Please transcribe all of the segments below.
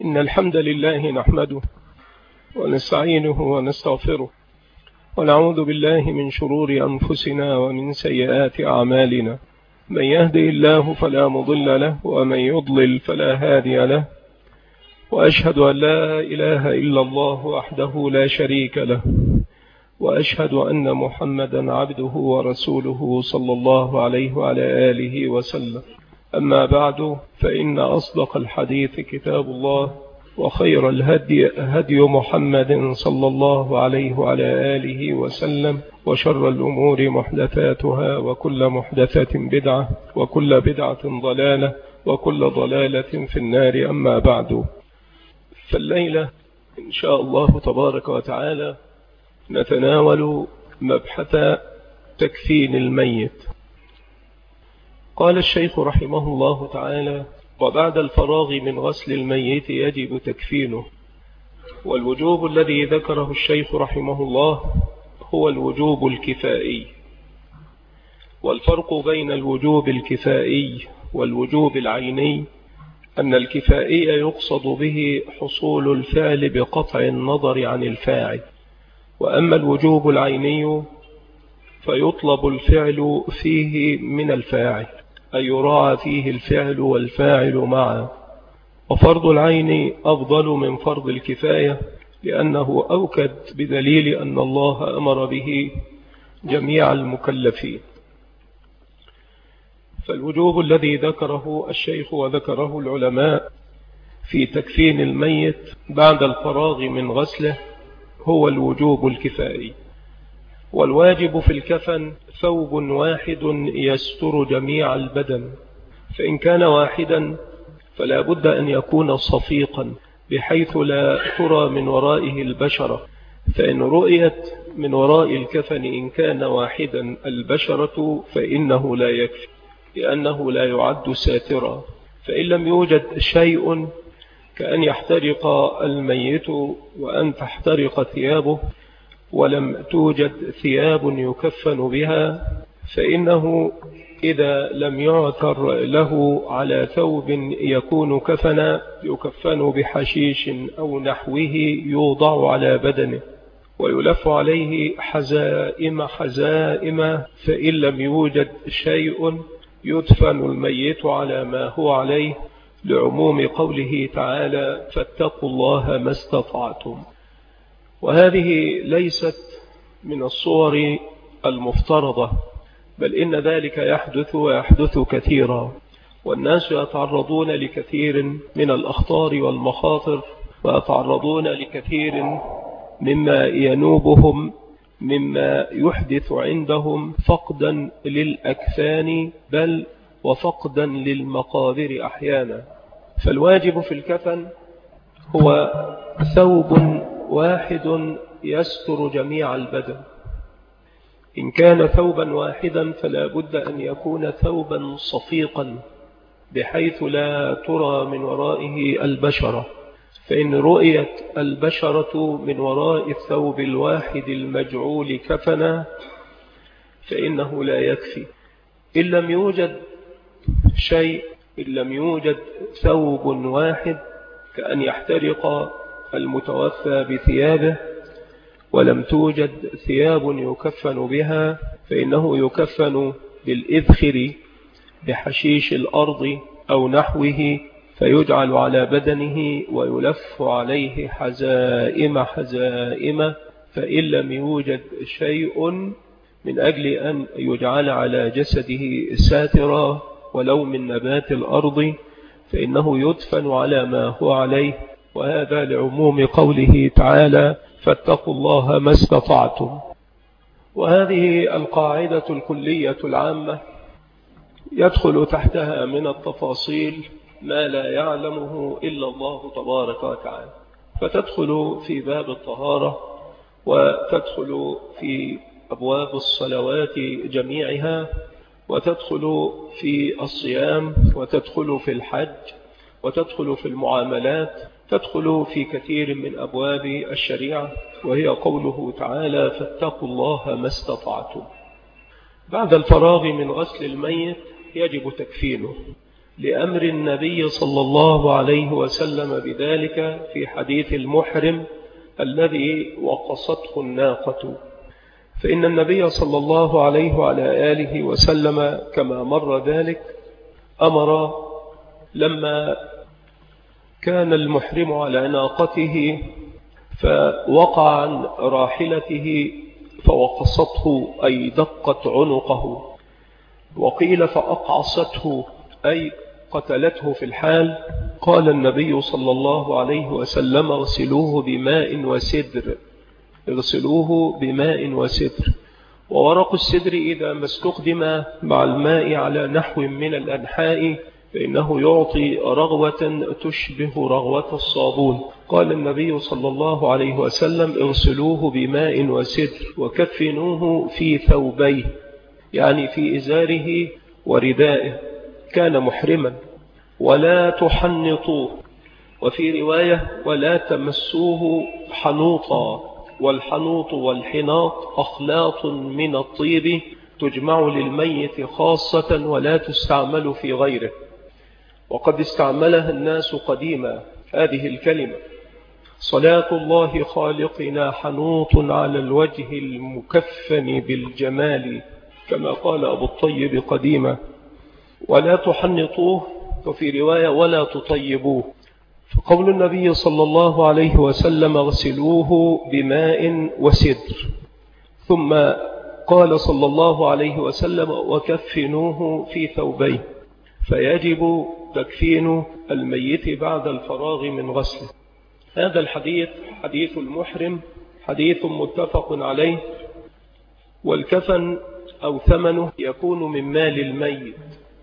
إن الحمد لله نحمده ونستعينه ونستغفره ونعوذ بالله من شرور أنفسنا ومن سيئات أعمالنا. من يهدي الله فلا مضل له ومن يضلل فلا هادي له، وأشهد أن لا إله إلا الله وحده لا شريك له، وأشهد أن محمدا عبده ورسوله صلى الله عليه وعلى آله وسلم. أما بعد، فإن أصدق الحديث كتاب الله، وخير الهدي هدي محمد صلى الله عليه وعلى آله وسلم، وشر الأمور محدثاتها، وكل محدثة بدعة، وكل بدعة ضلالة، وكل ضلالة في النار. أما بعد، فالليلة إن شاء الله تبارك وتعالى نتناول مبحث تكفين الميت. قال الشيخ رحمه الله تعالى: وبعد الفراغ من غسل الميت يجب تكفينه. والوجوب الذي ذكره الشيخ رحمه الله هو الوجوب الكفائي. والفرق بين الوجوب الكفائي والوجوب العيني أن الكفائي يقصد به حصول الفعل بقطع النظر عن الفاعل، وأما الوجوب العيني فيطلب الفعل فيه من الفاعل، أي يراعى فيه الفعل والفاعل معا. وفرض العين أفضل من فرض الكفاية، لأنه أوكد بدليل أن الله أمر به جميع المكلفين. فالوجوب الذي ذكره الشيخ وذكره العلماء في تكفين الميت بعد الفراغ من غسله هو الوجوب الكفائي. والواجب في الكفن ثوب واحد يستر جميع البدن، فإن كان واحدا فلا بد أن يكون صفيقا بحيث لا ترى من ورائه البشرة، فإن رؤيت من وراء الكفن إن كان واحدا البشرة فإنه لا يكفي، لأنه لا يعد ساترا. فإن لم يوجد شيء كأن يحترق الميت وأن تحترق ثيابه ولم توجد ثياب يكفن بها، فإنه إذا لم يعثر له على ثوب يكون كفنا يكفن بحشيش أو نحوه يوضع على بدنه ويلف عليه حزائم حزائم. فإن لم يوجد شيء يدفن الميت على ما هو عليه، لعموم قوله تعالى: فاتقوا الله ما استطعتم. وهذه ليست من الصور المفترضة، بل إن ذلك يحدث ويحدث كثيرا، والناس يتعرضون لكثير من الأخطار والمخاطر، ويتعرضون لكثير مما ينوبهم مما يحدث عندهم فقدا للأكفان، بل وفقدا للمقادر أحيانا. فالواجب في الكفن هو ثوب واحد يستر جميع البدن. إن كان ثوبا واحدا فلا بد أن يكون ثوبا صفيقا بحيث لا ترى من ورائه البشرة، فإن رؤيت البشرة من وراء الثوب الواحد المجعول كفنا فإنه لا يكفي. إن لم يوجد شيء، إن لم يوجد ثوب واحد كأن يحترق المتوفى بثيابه ولم توجد ثياب يكفن بها، فإنه يكفن بالإذخر بحشيش الأرض أو نحوه، فيجعل على بدنه ويلف عليه حزائم حزائم. فإن لم يوجد شيء من أجل أن يجعل على جسده ساترا ولو من نبات الأرض، فإنه يدفن على ما هو عليه. وهذا لعموم قوله تعالى: فاتقوا الله ما استطعتم. وهذه القاعدة الكلية العامة يدخل تحتها من التفاصيل ما لا يعلمه إلا الله تبارك وتعالى، فتدخل في باب الطهارة، وتدخل في أبواب الصلوات جميعها، وتدخل في الصيام، وتدخل في الحج، وتدخل في المعاملات، تدخل في كثير من أبواب الشريعة، وهي قوله تعالى: فاتقوا الله ما استطعتم. بعد الفراغ من غسل الميت يجب تكفينه، لأمر النبي صلى الله عليه وسلم بذلك في حديث المحرم الذي وقصته الناقة. فإن النبي صلى الله عليه وعلى آله وسلم كما مر ذلك أمر لما كان المحرم على ناقته فوقع عن راحلته فوقصته أي دقت عنقه، وقيل فأقعصته أي قتلته في الحال. قال النبي صلى الله عليه وسلم اغسلوه بماء وسدر، اغسلوه بماء وسدر. وورق السدر إذا ما استخدم مع الماء على نحو من الأنحاء فإنه يعطي رغوة تشبه رغوة الصابون. قال النبي صلى الله عليه وسلم اغسلوه بماء وسدر وكفنوه في ثوبيه، يعني في إزاره وردائه، كان محرما. ولا تحنطوه، وفي رواية ولا تمسوه حنوطا، والحنوط والحناط أخلاط من الطيب تجمع للميت خاصة ولا تستعمل في غيره، وقد استعملها الناس قديما هذه الكلمة. صلاة الله خالقنا حنوط على الوجه المكفن بالجمال، كما قال أبو الطيب قديما. ولا تحنطوه، وفي رواية ولا تطيبوه. فقول النبي صلى الله عليه وسلم اغسلوه بماء وسدر، ثم قال صلى الله عليه وسلم وكفنوه في ثوبيه، فيجب تكفين الميت بعد الفراغ من غسله. هذا الحديث حديث المحرم حديث متفق عليه. والكفن أو ثمنه يكون من مال الميت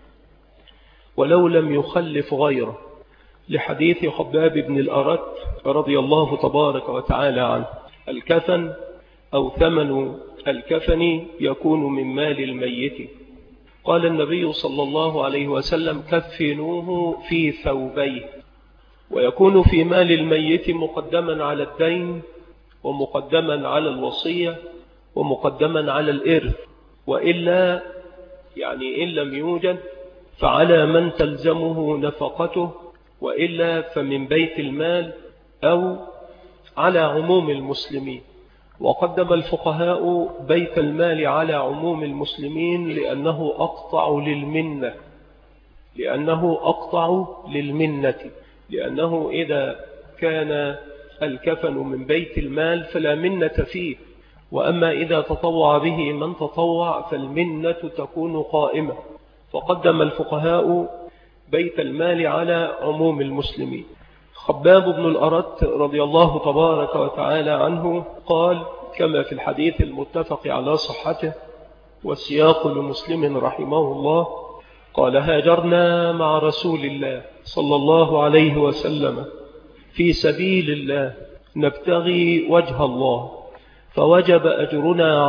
ولو لم يخلف غيره، لحديث خباب بن الأرت رضي الله تبارك وتعالى عنه. الكفن أو ثمن الكفن يكون من مال الميت. قال النبي صلى الله عليه وسلم كفنوه في ثوبيه، ويكون في مال الميت مقدما على الدين، ومقدما على الوصية، ومقدما على الإرث، وإلا يعني إن لم يوجد فعلى من تلزمه نفقته، وإلا فمن بيت المال أو على عموم المسلمين. وقدم الفقهاء بيت المال على عموم المسلمين لأنه أقطع للمنة، لأنه إذا كان الكفن من بيت المال فلا منة فيه، وأما إذا تطوع به من تطوع فالمنة تكون قائمة. فقدم الفقهاء بيت المال على عموم المسلمين. خباب بن الأرت رضي الله تبارك وتعالى عنه قال كما في الحديث المتفق على صحته والسياق لمسلم رحمه الله، قال هاجرنا مع رسول الله صلى الله عليه وسلم في سبيل الله نبتغي وجه الله، فوجب أجرنا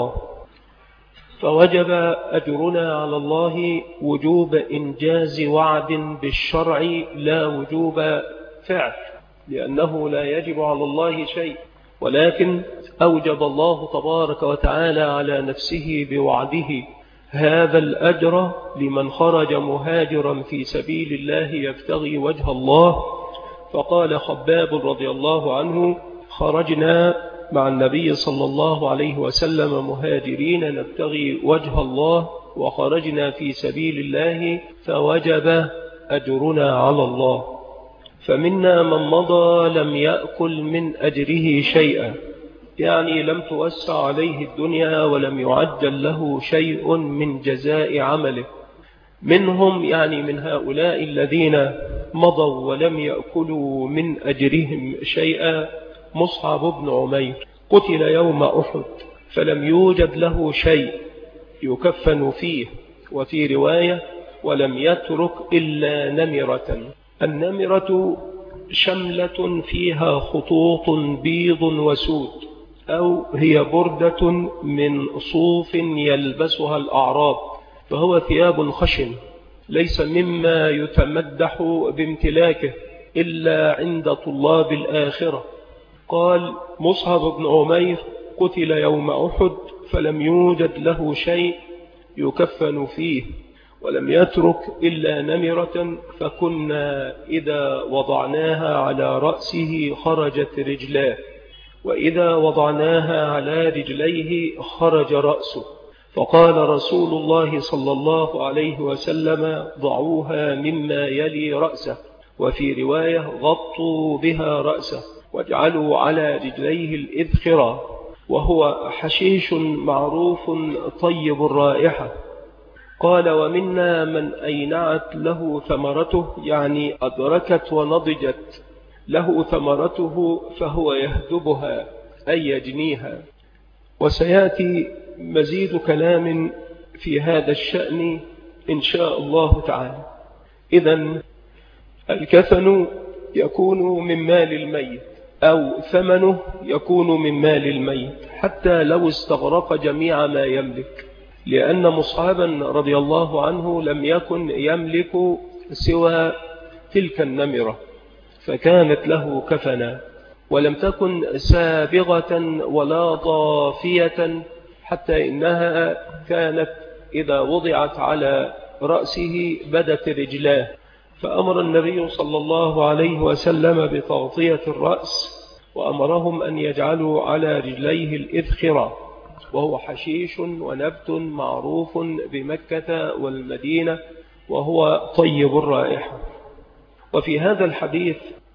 على الله وجوب إنجاز وعد بالشرع لا وجوب فعل، لأنه لا يجب على الله شيء، ولكن أوجب الله تبارك وتعالى على نفسه بوعده هذا الأجر لمن خرج مهاجرا في سبيل الله يبتغي وجه الله. فقال خباب رضي الله عنه خرجنا مع النبي صلى الله عليه وسلم مهاجرين نبتغي وجه الله، وخرجنا في سبيل الله فوجب أجرنا على الله. فمنا من مضى لم يأكل من أجره شيئا، يعني لم توسع عليه الدنيا ولم يعجل له شيء من جزاء عمله. منهم يعني من هؤلاء الذين مضوا ولم يأكلوا من أجرهم شيئا مصعب بن عمير، قتل يوم أحد فلم يوجد له شيء يكفن فيه، وفي رواية ولم يترك إلا نمرة. النمرة شملة فيها خطوط بيض وسود، أو هي بردة من صوف يلبسها الأعراب، فهو ثياب خشن ليس مما يتمدح بامتلاكه إلا عند طلاب الآخرة. قال مصعب بن عمير قتل يوم أحد فلم يوجد له شيء يكفن فيه، ولم يترك إلا نمرة، فكنا إذا وضعناها على رأسه خرجت رجلاه، وإذا وضعناها على رجليه خرج رأسه. فقال رسول الله صلى الله عليه وسلم: ضعوها مما يلي رأسه، وفي رواية: غطوا بها رأسه واجعلوا على رجليه الإذخرة، وهو حشيش معروف طيب الرائحة. قال: ومنا من أينعت له ثمرته، يعني أدركت ونضجت له ثمرته، فهو يهدبها أي يجنيها. وسيأتي مزيد كلام في هذا الشأن إن شاء الله تعالى. إذن الكفن يكون من مال الميت، أو ثمنه يكون من مال الميت، حتى لو استغرق جميع ما يملك، لأن مصعبا رضي الله عنه لم يكن يملك سوى تلك النمرة، فكانت له كفنا، ولم تكن سابغة ولا ضافية، حتى إنها كانت إذا وضعت على رأسه بدت رجلاه، فأمر النبي صلى الله عليه وسلم بتغطية الرأس، وأمرهم أن يجعلوا على رجليه الإذخرة، وهو حشيش ونبت معروف بمكة والمدينة، وهو طيب الرائحة. وفي هذا الحديث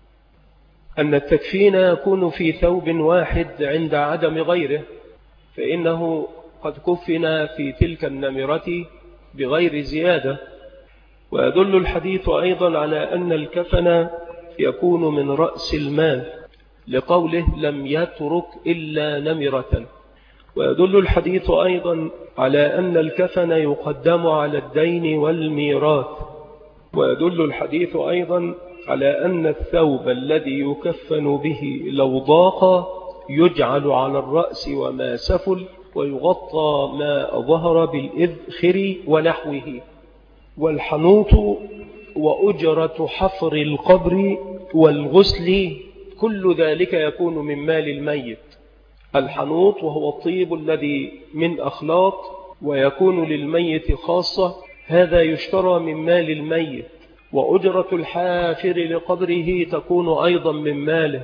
أن التكفين يكون في ثوب واحد عند عدم غيره، فإنه قد كفن في تلك النمرة بغير زيادة. ويدل الحديث أيضا على أن الكفن يكون من رأس المال، لقوله: لم يترك إلا نمرة. ويدل الحديث أيضا على أن الكفن يقدم على الدين والميراث. ويدل الحديث أيضا على أن الثوب الذي يكفن به لو ضاق يجعل على الرأس وما سفل، ويغطى ما ظهر بالإذخر ونحوه. والحنوط وأجرة حفر القبر والغسل كل ذلك يكون من مال الميت. الحنوط وهو الطيب الذي من أخلاط ويكون للميت خاصة، هذا يشترى من مال الميت. وأجرة الحافر لقبره تكون أيضا من ماله.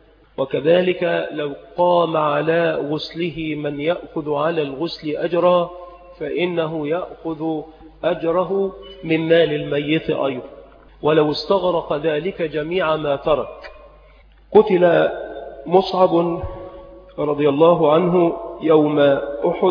وكذلك لو قام على غسله من يأخذ على الغسل أجرا، فإنه يأخذ أجره من مال الميت أيضا، ولو استغرق ذلك جميع ما ترك. قتل مصعب رضي الله عنه يوم أحد،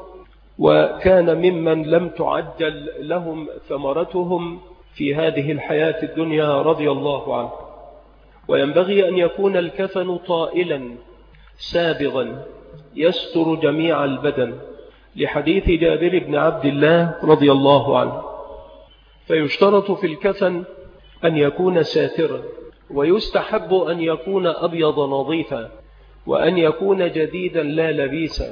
وكان ممن لم تعجل لهم ثمرتهم في هذه الحياة الدنيا رضي الله عنه. وينبغي أن يكون الكفن طائلا سابغا يستر جميع البدن، لحديث جابر بن عبد الله رضي الله عنه. فيشترط في الكفن أن يكون ساترا، ويستحب أن يكون أبيض نظيفا، وأن يكون جديدا لا لبيسا،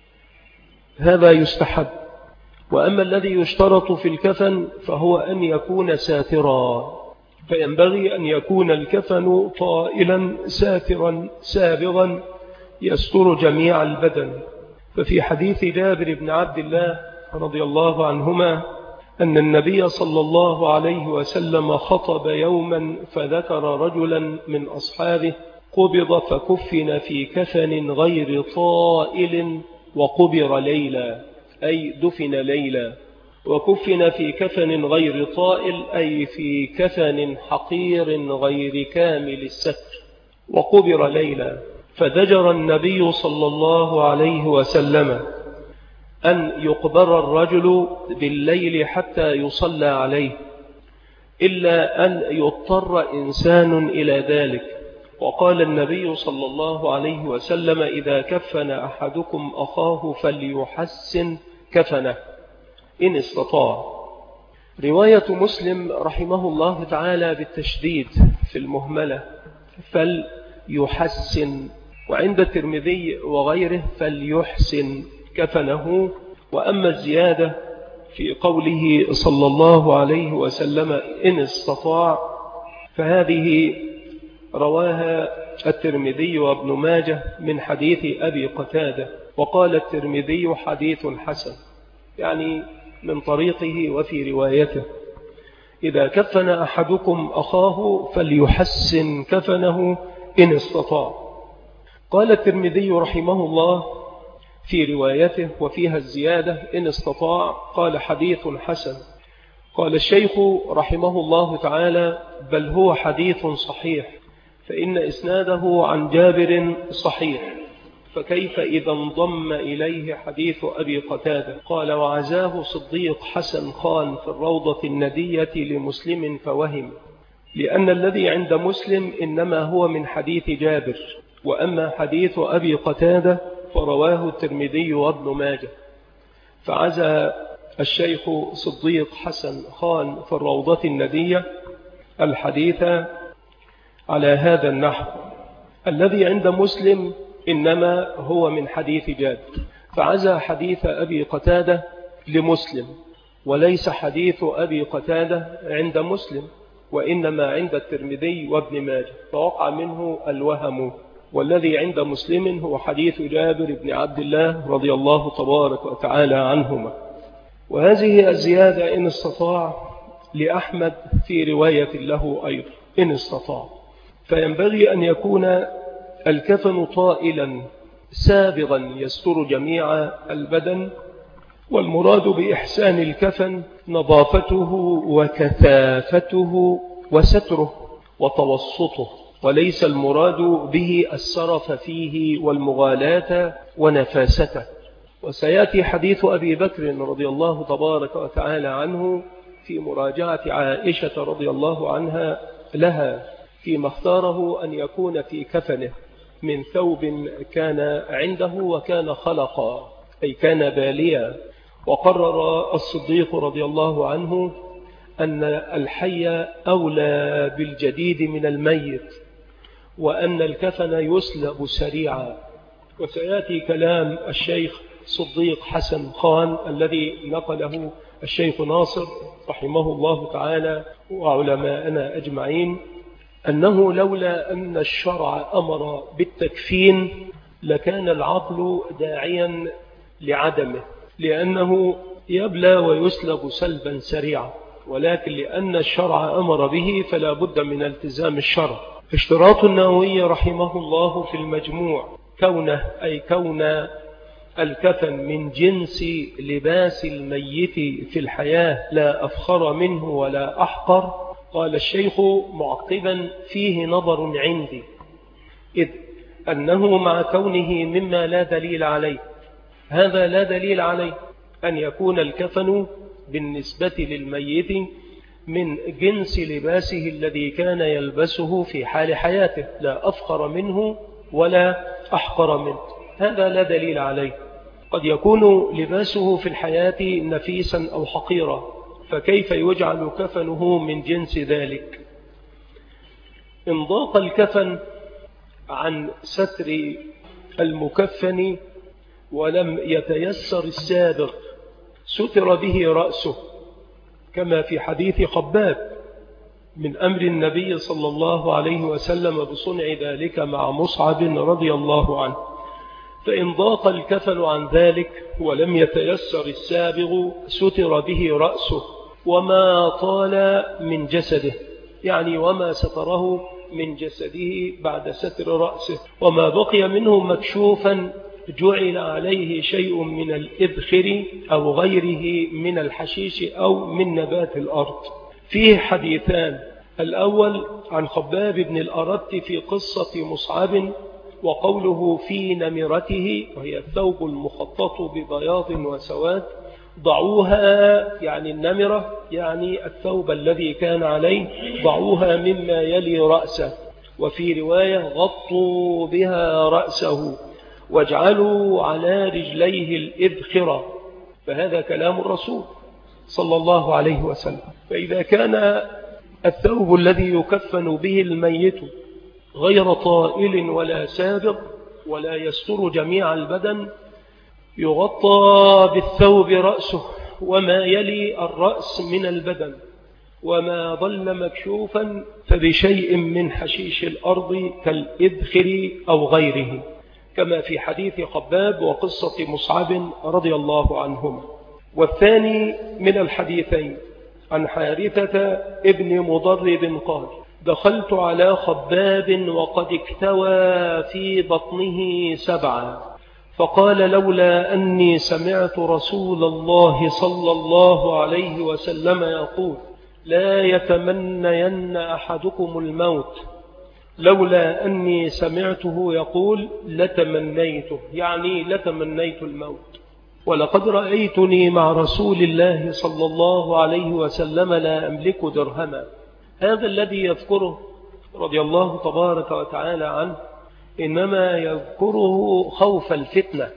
هذا يستحب. وأما الذي يشترط في الكفن فهو أن يكون ساترا، فينبغي أن يكون الكفن طائلا ساترا سابغا يستر جميع البدن. ففي حديث جابر بن عبد الله رضي الله عنهما أن النبي صلى الله عليه وسلم خطب يوما، فذكر رجلا من أصحابه قبض فكفن في كفن غير طائل وقبر ليلا، أي دفن ليلا. وكفن في كفن غير طائل، أي في كفن حقير غير كامل الستر، وقبر ليلا. فزجر النبي صلى الله عليه وسلم أن يقبر الرجل بالليل حتى يصلى عليه، إلا أن يضطر إنسان إلى ذلك. وقال النبي صلى الله عليه وسلم: إذا كفن أحدكم أخاه فليحسن كفنه إن استطاع. رواية مسلم رحمه الله تعالى بالتشديد في المهملة فليحسن، وعند الترمذي وغيره فليحسن كفنه. وأما الزيادة في قوله صلى الله عليه وسلم إن استطاع، فهذه رواها الترمذي وابن ماجه من حديث أبي قتادة، وقال الترمذي حديث حسن، يعني من طريقه وفي روايته: إذا كفن أحدكم أخاه فليحسن كفنه إن استطاع. قال الترمذي رحمه الله في روايته وفيها الزيادة إن استطاع، قال: حديث حسن. قال الشيخ رحمه الله تعالى: بل هو حديث صحيح، فإن إسناده عن جابر صحيح، فكيف إذا انضم إليه حديث أبي قتادة؟ قال: وعزاه صديق حسن خان في الروضة الندية لمسلم فوهم، لأن الذي عند مسلم إنما هو من حديث جابر، وأما حديث أبي قتادة فرواه الترمذي وابن ماجه. فعزى الشيخ صديق حسن خان في الروضة الندية الحديث على هذا النحو: الذي عند مسلم إنما هو من حديث جابر، فعزى حديث أبي قتادة لمسلم، وليس حديث أبي قتادة عند مسلم، وإنما عند الترمذي وابن ماجه، فوقع منه الوهم، والذي عند مسلم هو حديث جابر بن عبد الله رضي الله تبارك وتعالى عنهما. وهذه الزيادة إن استطاع لأحمد في رواية له أيضا إن استطاع. فينبغي أن يكون الكفن طائلا سابغا يستر جميع البدن، والمراد بإحسان الكفن نظافته وكثافته وستره وتوسطه، وليس المراد به السرف فيه والمغالاة ونفاسته. وسيأتي حديث أبي بكر رضي الله تبارك وتعالى عنه في مراجعة عائشة رضي الله عنها لها فيما اختاره أن يكون في كفنه من ثوب كان عنده وكان خلقا، أي كان باليا. وقرر الصديق رضي الله عنه أن الحي أولى بالجديد من الميت، وأن الكفن يسلب سريعا. وسيأتي كلام الشيخ صديق حسن خان الذي نقله الشيخ ناصر رحمه الله تعالى وعلماءنا أجمعين، أنه لولا أن الشرع أمر بالتكفين لكان العقل داعيا لعدمه، لأنه يبلى ويسلب سلبا سريعا، ولكن لأن الشرع أمر به فلا بد من التزام الشرع. اشتراط النووي رحمه الله في المجموع كون الكفن من جنس لباس الميت في الحياة لا أفخر منه ولا أحقر. قال الشيخ معقبا: فيه نظر عندي، إذ أنه مع كونه مما لا دليل عليه، هذا لا دليل عليه أن يكون الكفن بالنسبة للميت من جنس لباسه الذي كان يلبسه في حال حياته، لا أفخر منه ولا أحقر منه، هذا لا دليل عليه. قد يكون لباسه في الحياة نفيسا أو حقيرا، فكيف يجعل كفنه من جنس ذلك؟ إن ضاق الكفن عن ستر المكفن ولم يتيسر السابق ستر به رأسه، كما في حديث خباب من أمر النبي صلى الله عليه وسلم بصنع ذلك مع مصعب رضي الله عنه. فإن ضاق الكفن عن ذلك ولم يتيسر السابغ ستر به رأسه وما طال من جسده، يعني وما ستره من جسده بعد ستر رأسه، وما بقي منه مكشوفا جعل عليه شيء من الإذخر أو غيره من الحشيش أو من نبات الأرض. فيه حديثان: الأول عن خباب بن الأرت في قصة مصعب، وقوله في نمرته وهي الثوب المخطط ببياض وسواد، ضعوها يعني النمرة يعني الثوب الذي كان عليه، ضعوها مما يلي رأسه. وفي رواية غطوا بها رأسه واجعلوا على رجليه الإذخرة، فهذا كلام الرسول صلى الله عليه وسلم. فإذا كان الثوب الذي يكفن به الميت غير طائل ولا سابق ولا يستر جميع البدن، يغطى بالثوب رأسه وما يلي الرأس من البدن، وما ظل مكشوفا فبشيء من حشيش الأرض كالإذخر أو غيره، كما في حديث خباب وقصة مصعب رضي الله عنهما. والثاني من الحديثين عن حارثة ابن مضرب قال: دخلت على خباب وقد اكتوى في بطنه 7، فقال: لولا أني سمعت رسول الله صلى الله عليه وسلم يقول: لا يتمنين أحدكم الموت، لولا أني سمعته يقول لتمنيته، يعني لتمنيت الموت. ولقد رأيتني مع رسول الله صلى الله عليه وسلم لا أملك درهما. هذا الذي يذكره رضي الله تبارك وتعالى عنه إنما يذكره خوف الفتنة،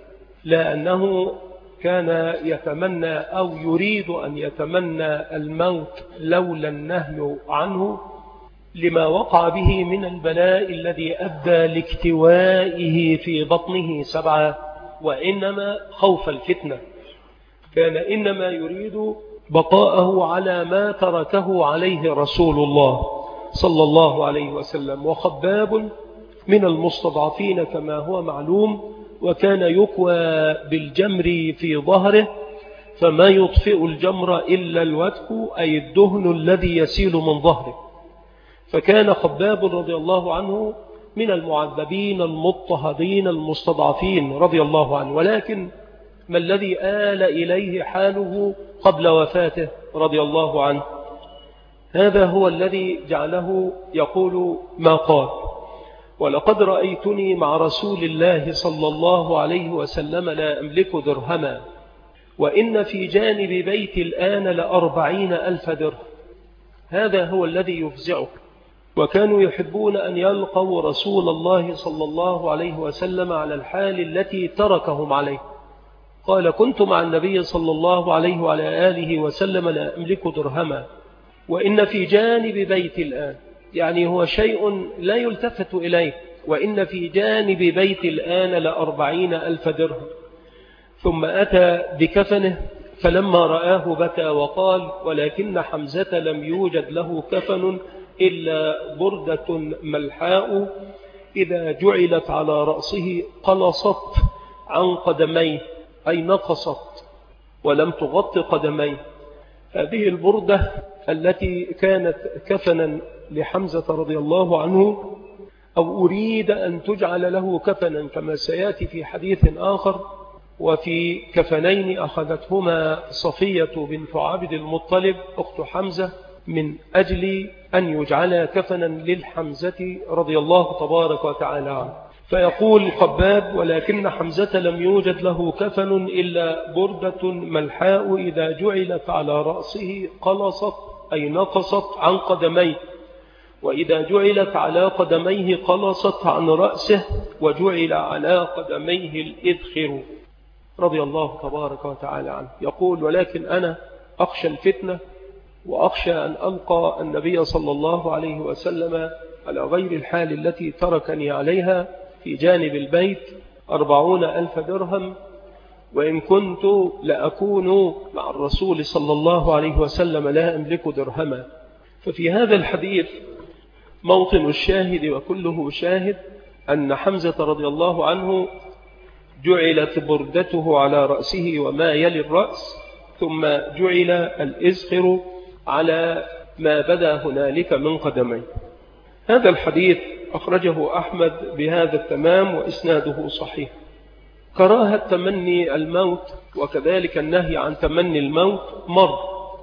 لأنه كان يتمنى أو يريد أن يتمنى الموت لولا النهي عنه لما وقع به من البلاء الذي أدى لاكتوائه في بطنه 7، وإنما خوف الفتنة. كان إنما يريد بقاءه على ما تركه عليه رسول الله صلى الله عليه وسلم. وخباب من المستضعفين كما هو معلوم، وكان يكوى بالجمر في ظهره، فما يطفئ الجمر إلا الوتك، أي الدهن الذي يسيل من ظهره. فكان خباب رضي الله عنه من المعذبين المضطهدين المستضعفين رضي الله عنه، ولكن ما الذي آل إليه حاله قبل وفاته رضي الله عنه؟ هذا هو الذي جعله يقول ما قال: ولقد رأيتني مع رسول الله صلى الله عليه وسلم لا أملك درهما، وإن في جانب بيتي الآن 40,000 درهم. هذا هو الذي يفزعه. وكانوا يحبون أن يلقوا رسول الله صلى الله عليه وسلم على الحال التي تركهم عليه. قال: كنت مع النبي صلى الله عليه وعلى آله وسلم لا أملك درهما، وإن في جانب بيتي الآن، يعني هو شيء لا يلتفت إليه، وإن في جانب بيتي الآن 40,000 درهم. ثم أتى بكفنه، فلما رآه بكى وقال: ولكن حمزة لم يوجد له كفن إلا بردة ملحاء إذا جعلت على رأسه قلصت عن قدميه، أي نقصت ولم تغط قدميه. هذه البردة التي كانت كفنا لحمزة رضي الله عنه، أو أريد أن تجعل له كفنا كما سيأتي في حديث آخر. وفي كفنين أخذتهما صفية بنت عبد المطلب أخت حمزة من أجل أن يجعل كفنا للحمزة رضي الله تبارك وتعالى عنه. فيقول خباب: ولكن حمزة لم يوجد له كفن إلا بردة ملحاء إذا جعلت على رأسه قلصت، أي نقصت عن قدميه، وإذا جعلت على قدميه قلصت عن رأسه، وجعل على قدميه الإذخر، رضي الله تبارك وتعالى عنه. يقول: ولكن أنا أخشى الفتنة، وأخشى أن ألقى النبي صلى الله عليه وسلم على غير الحال التي تركني عليها في جانب البيت 40,000 درهم، وإن كنت لأكون مع الرسول صلى الله عليه وسلم لا أملك درهما. ففي هذا الحديث موطن الشاهد وكله شاهد أن حمزة رضي الله عنه جعلت بردته على رأسه وما يلي الرأس، ثم جعل الإزخر على ما بدا هنالك من قدميه. هذا الحديث أخرجه أحمد بهذا التمام وإسناده صحيح. كراهة تمني الموت وكذلك النهي عن تمني الموت مر: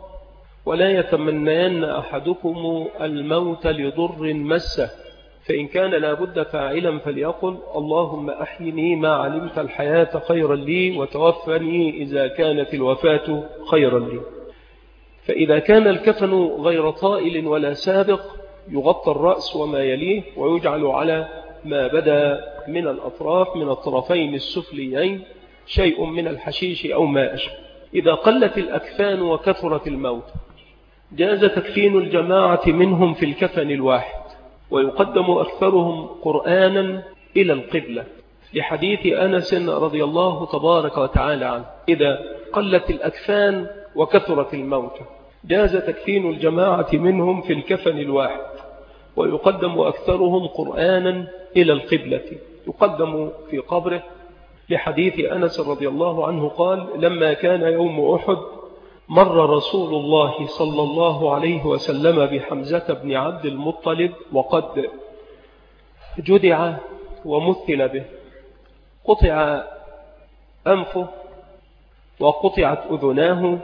ولا يتمنين أحدكم الموت لضر مسه، فإن كان لابد فاعلا فليقل: اللهم أحيني ما علمت الحياة خيرا لي، وتوفني إذا كانت الوفاة خيرا لي. فإذا كان الكفن غير طائل ولا سابق يغطى الرأس وما يليه، ويجعل على ما بدا من الأطراف من الطرفين السفليين شيء من الحشيش أو ما أشبه. إذا قلت الأكفان وكثرت الموت جاز تكفين الجماعة منهم في الكفن الواحد، ويقدم أكثرهم قرآنا إلى القبلة، لحديث أنس رضي الله تبارك وتعالى عنه: إذا قلت الأكفان وكثرت الموت جاز تكفين الجماعة منهم في الكفن الواحد، ويقدم أكثرهم قرآنا إلى القبلة، يقدم في قبره لحديث أنس رضي الله عنه قال: لما كان يوم أحد مر رسول الله صلى الله عليه وسلم بحمزة بن عبد المطلب وقد جدع ومثل به، قطع أنفه وقطعت أذناه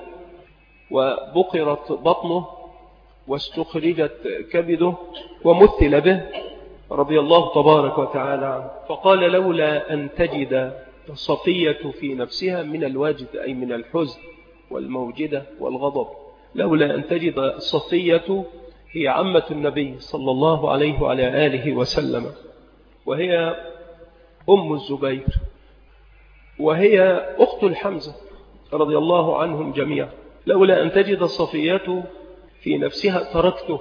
وبقرت بطنه واستخرجت كبده ومثل به رضي الله تبارك وتعالى عنه. فقال: لولا أن تجد الصفية في نفسها من الواجد، أي من الحزن والموجدة والغضب، لولا أن تجد الصفية، هي عمة النبي صلى الله عليه وعلى آله وسلم، وهي أم الزبير، وهي أخت الحمزة رضي الله عنهم جميعا. لولا أن تجد الصفية في نفسها تركته،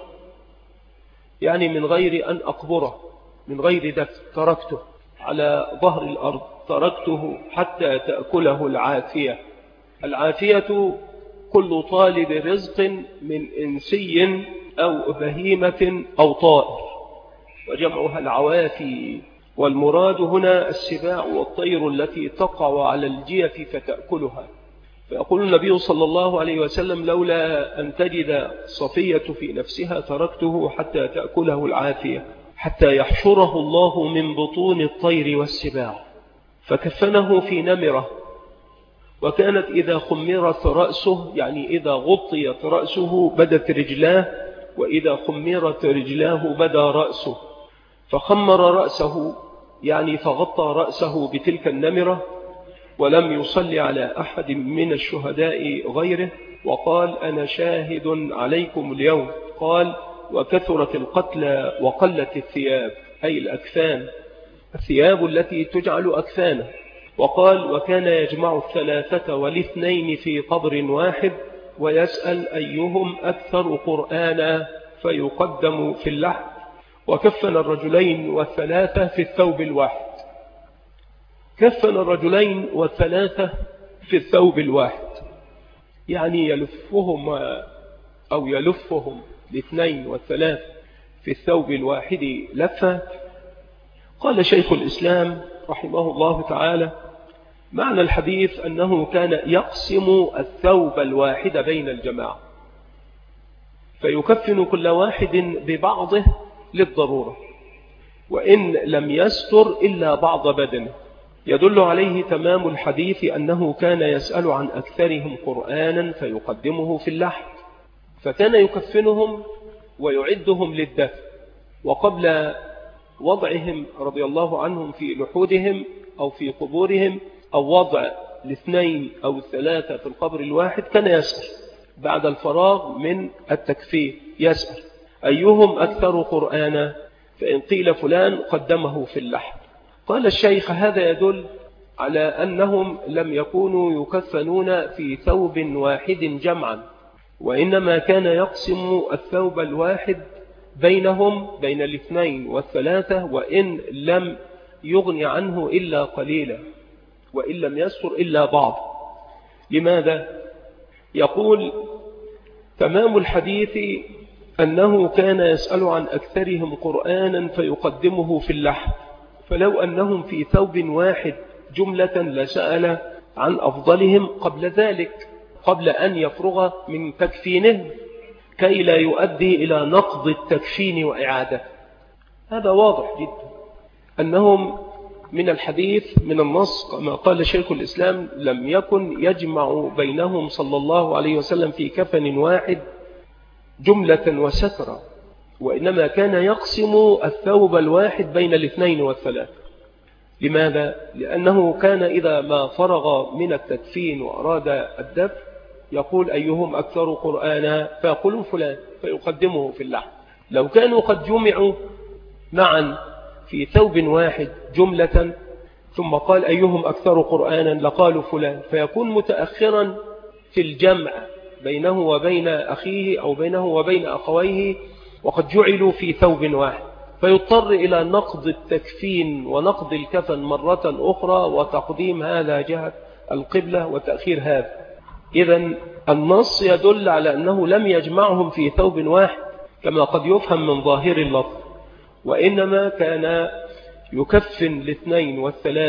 يعني من غير أن أقبره، من غير دفن، تركته على ظهر الأرض، تركته حتى تأكله العافية. العافية كل طالب رزق من إنسي أو بهيمة أو طائر، وجمعها العوافي، والمراد هنا السباع والطير التي تقع على الجيف فتأكلها. فيقول النبي صلى الله عليه وسلم: لولا أن تجد صفية في نفسها تركته حتى تأكله العافية، حتى يحشره الله من بطون الطير والسباع. فكفنه في نمرة، وكانت إذا خمرت رأسه، يعني إذا غطيت رأسه بدت رجلاه، وإذا خمرت رجلاه بدا رأسه. فخمر رأسه يعني فغطى رأسه بتلك النمرة، ولم يصلي على أحد من الشهداء غيره، وقال: أنا شاهد عليكم اليوم. قال: وكثرت القتلى وقلت الثياب، أي الأكفان، الثياب التي تجعل أكفانه. وقال: وكان يجمع الثلاثة والاثنين في قبر واحد، ويسأل أيهم أكثر قرآنا فيقدم في اللحد. وكفن الرجلين والثلاثة في الثوب الواحد. كفن الرجلين والثلاثة في الثوب الواحد، يعني يلفهم الاثنين والثلاثة في الثوب الواحد لفة. قال شيخ الإسلام رحمه الله تعالى: معنى الحديث أنه كان يقسم الثوب الواحد بين الجماعة، فيكفن كل واحد ببعضه للضرورة، وإن لم يستر إلا بعض بدنه. يدل عليه تمام الحديث أنه كان يسأل عن أكثرهم قرآنا فيقدمه في اللحد، فكان يكفنهم ويعدهم للدفن، وقبل وضعهم رضي الله عنهم في لحودهم أو في قبورهم، أو وضع الاثنين أو الثلاثة في القبر الواحد، كان يسأل بعد الفراغ من التكفين، يسأل أيهم أكثر قرآنا، فإن قيل فلان قدمه في اللحد. قال الشيخ: هذا يدل على أنهم لم يكونوا يكفنون في ثوب واحد جمعا، وإنما كان يقسم الثوب الواحد بينهم، بين الاثنين والثلاثة، وإن لم يغني عنه إلا قليلا، وإن لم يستر إلا بعض. لماذا؟ يقول: تمام الحديث أنه كان يسأل عن أكثرهم قرآنا فيقدمه في اللحد، فلو أنهم في ثوب واحد جملة لسأل عن أفضلهم قبل ذلك، قبل أن يفرغ من تكفينه، كي لا يؤدي إلى نقض التكفين وإعادته. هذا واضح جدا أنهم من الحديث، من النص، كما قال شيخ الإسلام: لم يكن يجمع بينهم صلى الله عليه وسلم في كفن واحد جملة وسترا، وإنما كان يقسم الثوب الواحد بين الاثنين والثلاثة. لماذا؟ لأنه كان إذا ما فرغ من التكفين وأراد الدفن يقول: أيهم أكثر قرآنا، فيقول فلان، فيقدمه في اللحد. لو كانوا قد جمعوا معا في ثوب واحد جملة ثم قال أيهم أكثر قرآنا لقالوا فلان، فيكون متأخرا في الجمع بينه وبين أخيه أو بينه وبين أخويه، وقد جعلوا في ثوب واحد، فيضطر إلى نقض التكفين ونقض الكفن مرة أخرى، وتقديم هذا جهة القبلة وتأخير هذا. إذن النص يدل على أنه لم يجمعهم في ثوب واحد كما قد يفهم من ظاهر اللفظ، وإنما كان يكفن الاثنين والثلاثة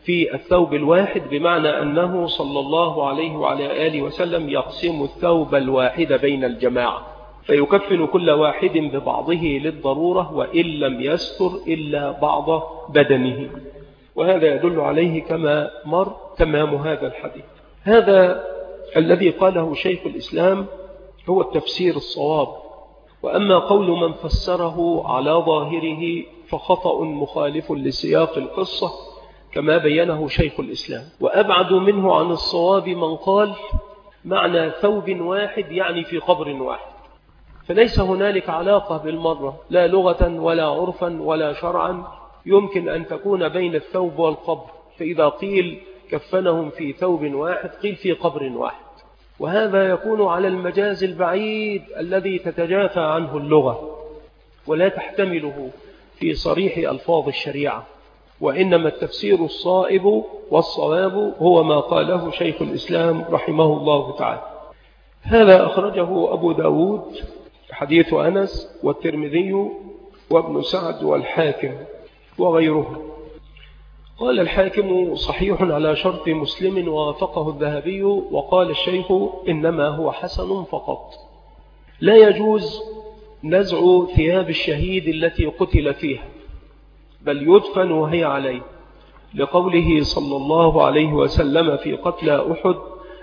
في الثوب الواحد، بمعنى أنه صلى الله عليه وعلى آله وسلم يقسم الثوب الواحد بين الجماعة، فيكفن كل واحد ببعضه للضرورة، وإن لم يستر إلا بعض بدنه. وهذا يدل عليه كما مر تمام هذا الحديث. هذا الذي قاله شيخ الإسلام هو التفسير الصواب. وأما قول من فسره على ظاهره فخطأ مخالف لسياق القصة كما بينه شيخ الإسلام. وأبعد منه عن الصواب من قال معنى ثوب واحد يعني في قبر واحد، فليس هنالك علاقة بالمرة لا لغة ولا عرفا ولا شرعا يمكن أن تكون بين الثوب والقبر. فإذا قيل كفنهم في ثوب واحد قيل في قبر واحد، وهذا يكون على المجاز البعيد الذي تتجافى عنه اللغة ولا تحتمله في صريح ألفاظ الشريعة. وإنما التفسير الصائب والصواب هو ما قاله شيخ الإسلام رحمه الله تعالى. هذا أخرجه أبو داود حديث أنس والترمذي وابن سعد والحاكم وغيره. قال الحاكم صحيح على شرط مسلم ووافقه الذهبي. وقال الشيخ إنما هو حسن فقط. لا يجوز نزع ثياب الشهيد التي قتل فيها، بل يدفن وهي عليه، لقوله صلى الله عليه وسلم في قتلى أحد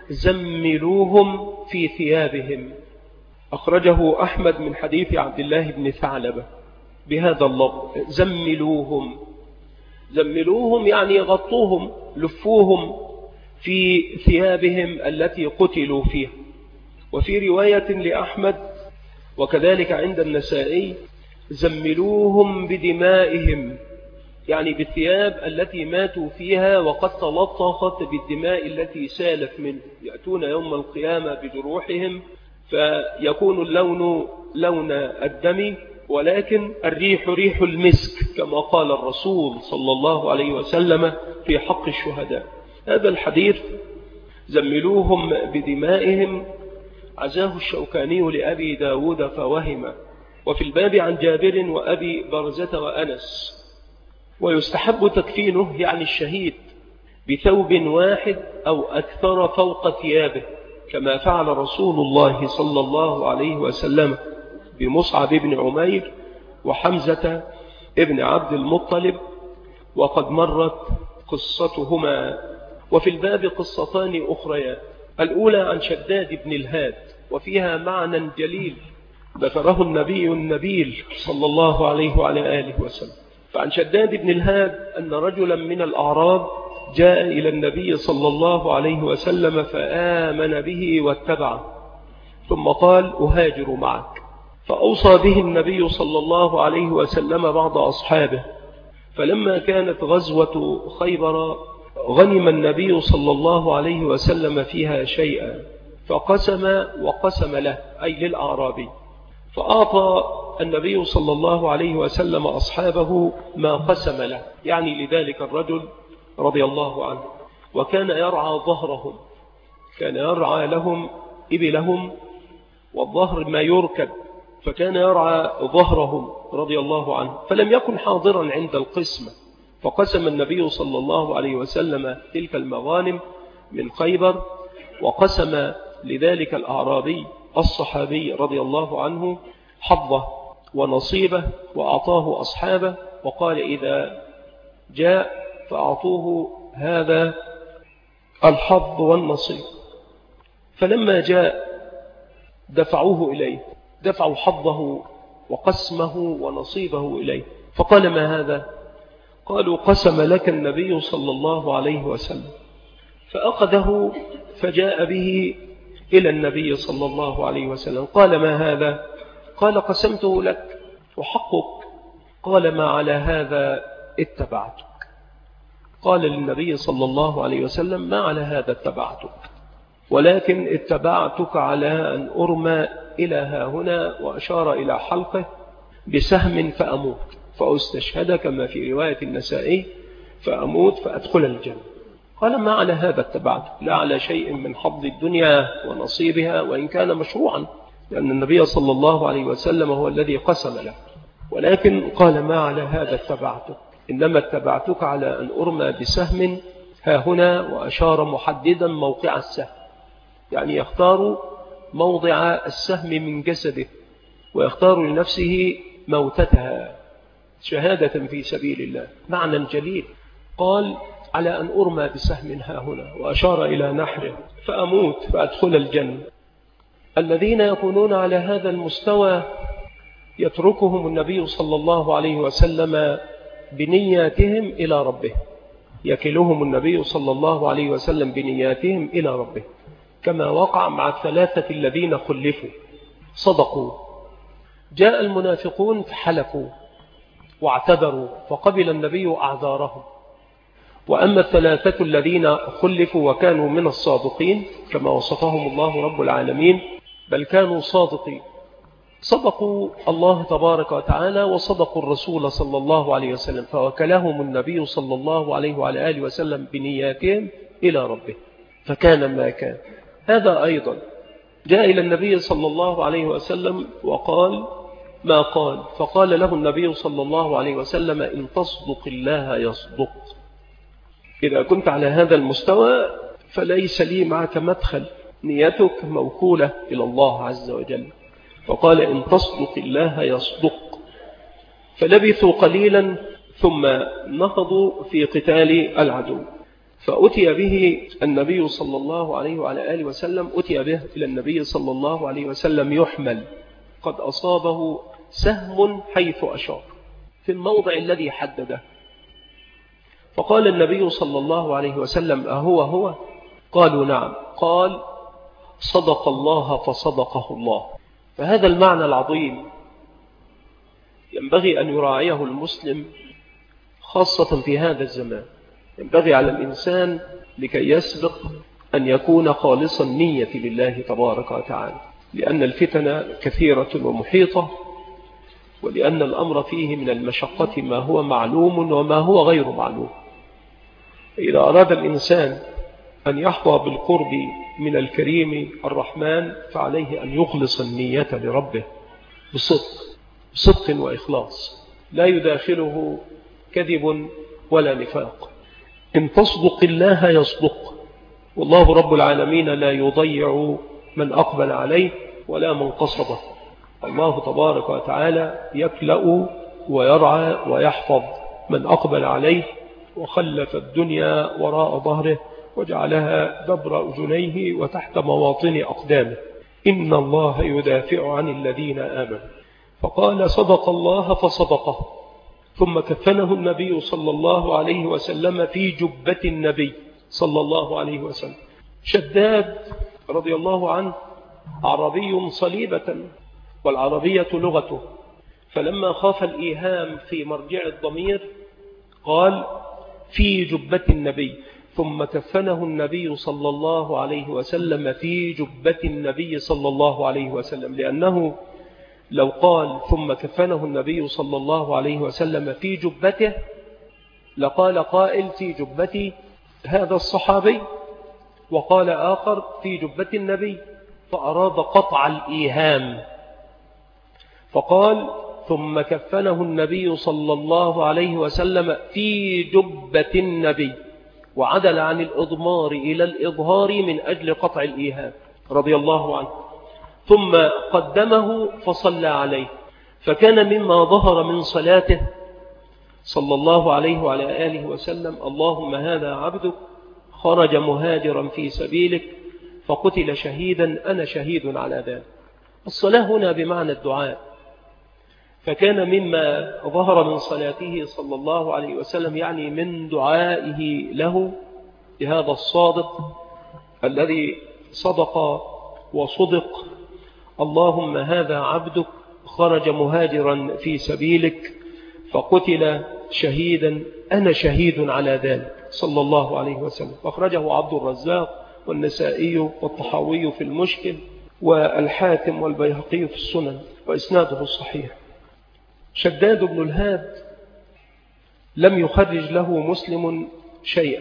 زملوهم في ثيابهم. أخرجه أحمد من حديث عبد الله بن ثعلبة بهذا اللفظ زملوهم. زملوهم يعني غطوهم لفوهم في ثيابهم التي قتلوا فيها. وفي رواية لأحمد وكذلك عند النسائي زملوهم بدمائهم، يعني بالثياب التي ماتوا فيها وقد تلطخت بالدماء التي سالت منه. يأتون يوم القيامة بجروحهم فيكون اللون لون الدم، ولكن الريح ريح المسك كما قال الرسول صلى الله عليه وسلم في حق الشهداء. هذا الحديث زملوهم بدمائهم عزاه الشوكاني لأبي داود فوهم. وفي الباب عن جابر وأبي برزة وأنس. ويستحب تكفينه يعني الشهيد بثوب واحد أو أكثر فوق ثيابه، كما فعل رسول الله صلى الله عليه وسلم بمصعب بن عمير وحمزة ابن عبد المطلب، وقد مرت قصتهما. وفي الباب قصتان أخريان. الأولى عن شداد بن الهاد وفيها معنى جليل ذكره النبي النبيل صلى الله عليه وعلى آله وسلم. فعن شداد بن الهاد أن رجلا من الأعراب جاء إلى النبي صلى الله عليه وسلم فآمن به واتبعه، ثم قال أهاجر معك. فأوصى به النبي صلى الله عليه وسلم بعض أصحابه. فلما كانت غزوة خيبر غنم النبي صلى الله عليه وسلم فيها شيئا فقسم وقسم له أي للأعرابي. فأعطى النبي صلى الله عليه وسلم أصحابه ما قسم له، يعني لذلك الرجل رضي الله عنه. وكان يرعى ظهرهم، كان يرعى لهم إبلهم، والظهر ما يركب، فكان يرعى ظهرهم رضي الله عنه. فلم يكن حاضرا عند القسمة، فقسم النبي صلى الله عليه وسلم تلك المغانم من خيبر، وقسم لذلك الأعرابي الصحابي رضي الله عنه حظه ونصيبه، وأعطاه أصحابه، وقال إذا جاء فأعطوه هذا الحظ والنصيب. فلما جاء دفعوه إليه، دفعوا حظه وقسمه ونصيبه إليه. فقال ما هذا؟ قالوا قسم لك النبي صلى الله عليه وسلم. فأخذه فجاء به إلى النبي صلى الله عليه وسلم. قال ما هذا؟ قال قسمته لك وحقك. قال ما على هذا اتبعتك. قال للنبي صلى الله عليه وسلم ما على هذا اتبعتك، ولكن اتبعتك على أن أرمى إلى هنا، وأشار إلى حلقه بسهم فأموت فأستشهد كما في رواية النسائي، فأموت فأدخل الجنة. قال ما على هذا اتبعتك، لا على شيء من حظ الدنيا ونصيبها وإن كان مشروعا، لأن النبي صلى الله عليه وسلم هو الذي قسم له، ولكن قال ما على هذا اتبعتك. إنما اتبعتك على أن أرمى بسهم ها هنا، وأشار محددا موقع السهم، يعني يختار موضع السهم من جسده ويختار لنفسه موتتها شهادة في سبيل الله. معنى جليل. قال على أن أرمى بسهم ها هنا، وأشار إلى نحره، فأموت فأدخل الجنة. الذين يكونون على هذا المستوى يتركهم النبي صلى الله عليه وسلم بنياتهم إلى ربه، يكلهم النبي صلى الله عليه وسلم بنياتهم إلى ربه، كما وقع مع الثلاثة الذين خلفوا صدقوا. جاء المنافقون فحلفوا واعتذروا فقبل النبي أعذارهم، وأما الثلاثة الذين خلفوا وكانوا من الصادقين كما وصفهم الله رب العالمين، بل كانوا صادقين، صدقوا الله تبارك وتعالى وصدقوا الرسول صلى الله عليه وسلم، فوكلهم النبي صلى الله عليه وعلى آله وسلم بنياتهم إلى ربه، فكان ما كان. هذا أيضا جاء إلى النبي صلى الله عليه وسلم وقال ما قال، فقال له النبي صلى الله عليه وسلم إن تصدق الله يصدق. إذا كنت على هذا المستوى فليس لي معك مدخل، نيتك موكولة إلى الله عز وجل. فقال إن تصدق الله يصدق. فلبثوا قليلا ثم نهضوا في قتال العدو، فأتي به النبي صلى الله عليه وعلى آله وسلم، أتي به إلى النبي صلى الله عليه وسلم يحمل، قد أصابه سهم حيث أشار في الموضع الذي حدده. فقال النبي صلى الله عليه وسلم أهو هو؟ قالوا نعم. قال صدق الله فصدقه الله. فهذا المعنى العظيم ينبغي أن يراعيه المسلم خاصة في هذا الزمان. ينبغي على الإنسان لكي يسبق أن يكون خالصا نية لله تبارك وتعالى، لأن الفتن كثيرة ومحيطة، ولأن الأمر فيه من المشقة ما هو معلوم وما هو غير معلوم. إذا أراد الإنسان أن يحظى بالقرب من الكريم الرحمن فعليه أن يخلص النية لربه بصدق وإخلاص، لا يداخله كذب ولا نفاق. إن تصدق الله يصدق، والله رب العالمين لا يضيع من أقبل عليه ولا من قصده. الله تبارك وتعالى يكلأ ويرعى ويحفظ من أقبل عليه، وخلف الدنيا وراء ظهره وجعلها دبر أذنيه وتحت مواطن أقدامه. إن الله يدافع عن الذين آمنوا. فقال صدق الله فصدقه. ثم كفنه النبي صلى الله عليه وسلم في جبة النبي صلى الله عليه وسلم. شداد رضي الله عنه عربي صليبة، والعربية لغته، فلما خاف الإيهام في مرجع الضمير قال في جبة النبي، ثم كفنه النبي صلى الله عليه وسلم في جبة النبي صلى الله عليه وسلم، لأنه لو قال ثم كفنه النبي صلى الله عليه وسلم في جبته لقال قائل في جبة هذا الصحابي، وقال آخر في جبة النبي، فأراد قطع الإيهام، فقال ثم كفنه النبي صلى الله عليه وسلم في جبة النبي، وعدل عن الإضمار إلى الإظهار من أجل قطع الإيهام رضي الله عنه. ثم قدمه فصلى عليه، فكان مما ظهر من صلاته صلى الله عليه وعلى آله وسلم اللهم هذا عبدك خرج مهاجرا في سبيلك فقتل شهيدا أنا شهيد على ذلك. الصلاة هنا بمعنى الدعاء، فكان مما ظهر من صلاته صلى الله عليه وسلم يعني من دعائه له لهذا الصادق الذي صدق وصدق، اللهم هذا عبدك خرج مهاجرا في سبيلك فقتل شهيدا أنا شهيد على ذلك صلى الله عليه وسلم. أخرجه عبد الرزاق والنسائي والطحاوي في المشكل والحاكم والبيهقي في السنن، وإسناده الصحيح. شداد بن الهاد لم يخرج له مسلم شيئا،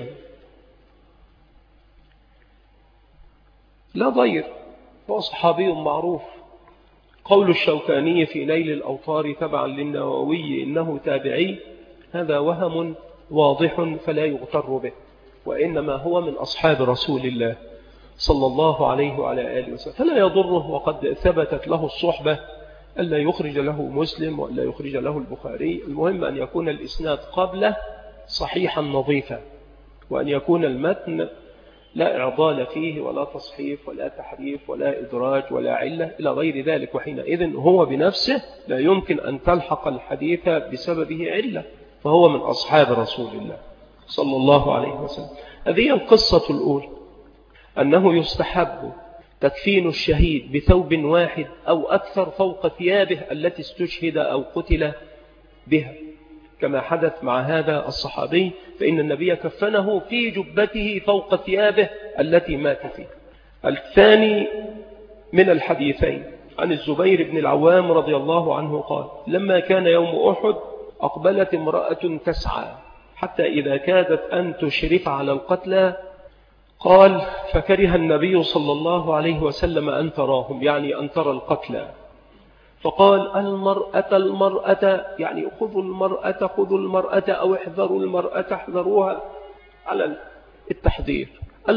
لا ضير، هو صحابي معروف. قول الشوكاني في نيل الأوطار تبعا للنووي إنه تابعي، هذا وهم واضح فلا يغتر به، وإنما هو من أصحاب رسول الله صلى الله عليه وعلى آله وسلم، فلا يضره، وقد ثبتت له الصحبة ألا يخرج له مسلم وألا يخرج له البخاري. المهم أن يكون الإسناد قبله صحيحا نظيفا، وأن يكون المتن لا إعضال فيه ولا تصحيف ولا تحريف ولا إدراج ولا علة إلى غير ذلك، وحينئذ هو بنفسه لا يمكن أن تلحق الحديث بسببه علة، فهو من أصحاب رسول الله صلى الله عليه وسلم. هذه القصة الأولى، أنه يستحب تكفين الشهيد بثوب واحد أو أكثر فوق ثيابه التي استشهد أو قتل بها، كما حدث مع هذا الصحابي، فإن النبي كفنه في جبته فوق ثيابه التي مات فيها. الثاني من الحديثين عن الزبير بن العوام رضي الله عنه قال: لما كان يوم أحد أقبلت امرأة تسعى حتى إذا كادت أن تشرف على القتلى، قال: فكره النبي صلى الله عليه وسلم أن تراهم، يعني أن ترى القتلى، فقال: المرأة، يعني خذوا المرأة أو احذروا المرأة، احذروها على التحذير.